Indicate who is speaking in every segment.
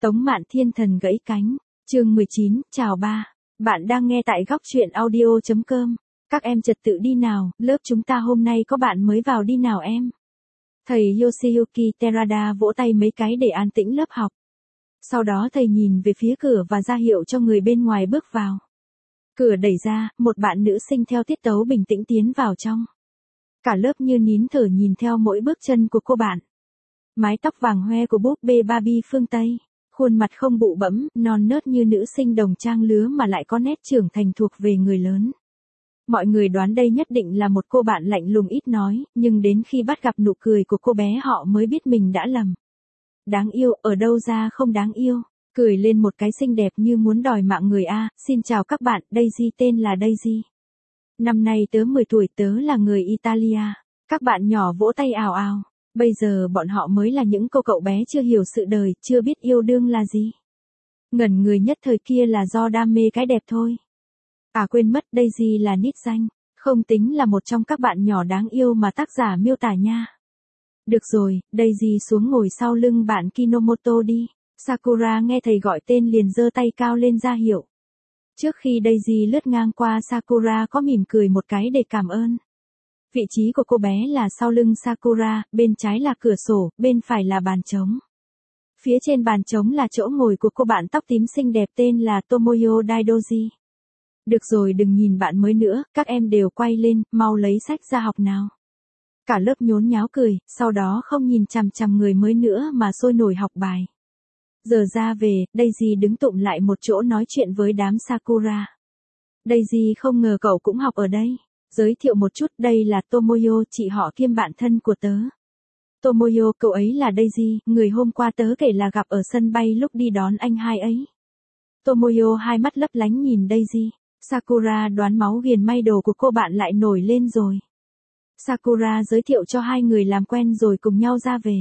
Speaker 1: Tống Mạn Thiên Thần gãy cánh, chương 19, chào ba. Bạn đang nghe tại góc truyện audio.com. Các em trật tự đi nào, lớp chúng ta hôm nay có bạn mới vào đi nào em. Thầy Yoshiyuki Terada vỗ tay mấy cái để an tĩnh lớp học. Sau đó thầy nhìn về phía cửa và ra hiệu cho người bên ngoài bước vào. Cửa đẩy ra, một bạn nữ sinh theo tiết tấu bình tĩnh tiến vào trong. Cả lớp như nín thở nhìn theo mỗi bước chân của cô bạn. Mái tóc vàng hoe của búp bê Barbie phương Tây, khuôn mặt không bụ bẫm, non nớt như nữ sinh đồng trang lứa mà lại có nét trưởng thành thuộc về người lớn. Mọi người đoán đây nhất định là một cô bạn lạnh lùng ít nói, nhưng đến khi bắt gặp nụ cười của cô bé họ mới biết mình đã lầm. Đáng yêu, ở đâu ra không đáng yêu, cười lên một cái xinh đẹp như muốn đòi mạng người a. Xin chào các bạn, Daisy, tên là Daisy. Năm nay tớ 10 tuổi, tớ là người Italia. Các bạn nhỏ vỗ tay ào ào. Bây giờ bọn họ mới là những cô cậu bé chưa hiểu sự đời, chưa biết yêu đương là gì. Ngẩn người nhất thời kia là do đam mê cái đẹp thôi. À quên mất, Daisy là nít danh, không tính là một trong các bạn nhỏ đáng yêu mà tác giả miêu tả nha. Được rồi, Daisy xuống ngồi sau lưng bạn Kinomoto đi. Sakura nghe thầy gọi tên liền giơ tay cao lên ra hiệu. Trước khi Daisy lướt ngang qua, Sakura có mỉm cười một cái để cảm ơn. Vị trí của cô bé là sau lưng Sakura, bên trái là cửa sổ, bên phải là bàn trống. Phía trên bàn trống là chỗ ngồi của cô bạn tóc tím xinh đẹp tên là Tomoyo Daidoji. Được rồi, đừng nhìn bạn mới nữa, các em đều quay lên, mau lấy sách ra học nào. Cả lớp nhốn nháo cười, sau đó không nhìn chằm chằm người mới nữa mà sôi nổi học bài. Giờ ra về, Daisy đứng tụm lại một chỗ nói chuyện với đám Sakura. Daisy không ngờ cậu cũng học ở đây. Giới thiệu một chút, đây là Tomoyo, chị họ kiêm bạn thân của tớ. Tomoyo, cậu ấy là Daisy, người hôm qua tớ kể là gặp ở sân bay lúc đi đón anh hai ấy. Tomoyo hai mắt lấp lánh nhìn Daisy. Sakura đoán máu ghiền may đồ của cô bạn lại nổi lên rồi. Sakura giới thiệu cho hai người làm quen rồi cùng nhau ra về.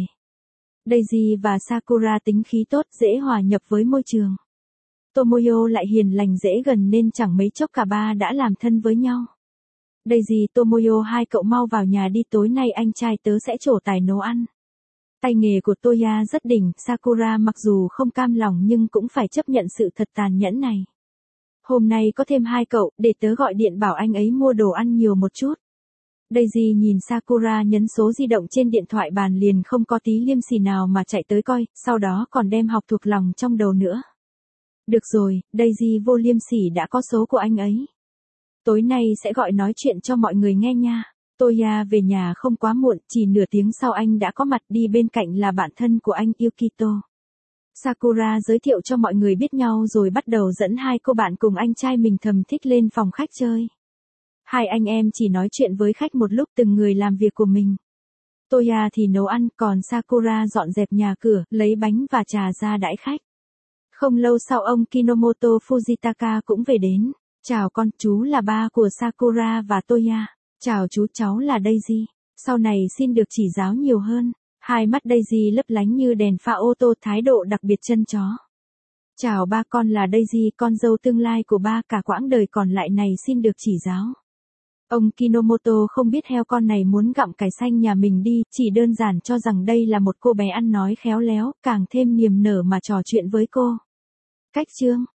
Speaker 1: Daisy và Sakura tính khí tốt, dễ hòa nhập với môi trường. Tomoyo lại hiền lành dễ gần nên chẳng mấy chốc cả ba đã làm thân với nhau. Daisy, Tomoyo, hai cậu mau vào nhà đi, tối nay anh trai tớ sẽ trổ tài nấu ăn. Tay nghề của Toya rất đỉnh, Sakura mặc dù không cam lòng nhưng cũng phải chấp nhận sự thật tàn nhẫn này. Hôm nay có thêm hai cậu, để tớ gọi điện bảo anh ấy mua đồ ăn nhiều một chút. Daisy nhìn Sakura nhấn số di động trên điện thoại bàn liền không có tí liêm sỉ nào mà chạy tới coi, sau đó còn đem học thuộc lòng trong đầu nữa. Được rồi, Daisy vô liêm sỉ đã có số của anh ấy. Tối nay sẽ gọi nói chuyện cho mọi người nghe nha. Toya về nhà không quá muộn, chỉ nửa tiếng sau anh đã có mặt, đi bên cạnh là bạn thân của anh Yukito. Sakura giới thiệu cho mọi người biết nhau rồi bắt đầu dẫn hai cô bạn cùng anh trai mình thầm thích lên phòng khách chơi. Hai anh em chỉ nói chuyện với khách một lúc, từng người làm việc của mình. Toya thì nấu ăn, còn Sakura dọn dẹp nhà cửa, lấy bánh và trà ra đãi khách. Không lâu sau ông Kinomoto Fujitaka cũng về đến. Chào con, chú là ba của Sakura và Toya. Chào chú, cháu là Daisy. Sau này xin được chỉ giáo nhiều hơn. Hai mắt Daisy lấp lánh như đèn pha ô tô, thái độ đặc biệt chân chó. Chào ba, con là Daisy, con dâu tương lai của ba, cả quãng đời còn lại này xin được chỉ giáo. Ông Kinomoto không biết heo con này muốn gặm cải xanh nhà mình đi, chỉ đơn giản cho rằng đây là một cô bé ăn nói khéo léo, càng thêm niềm nở mà trò chuyện với cô. Cách chương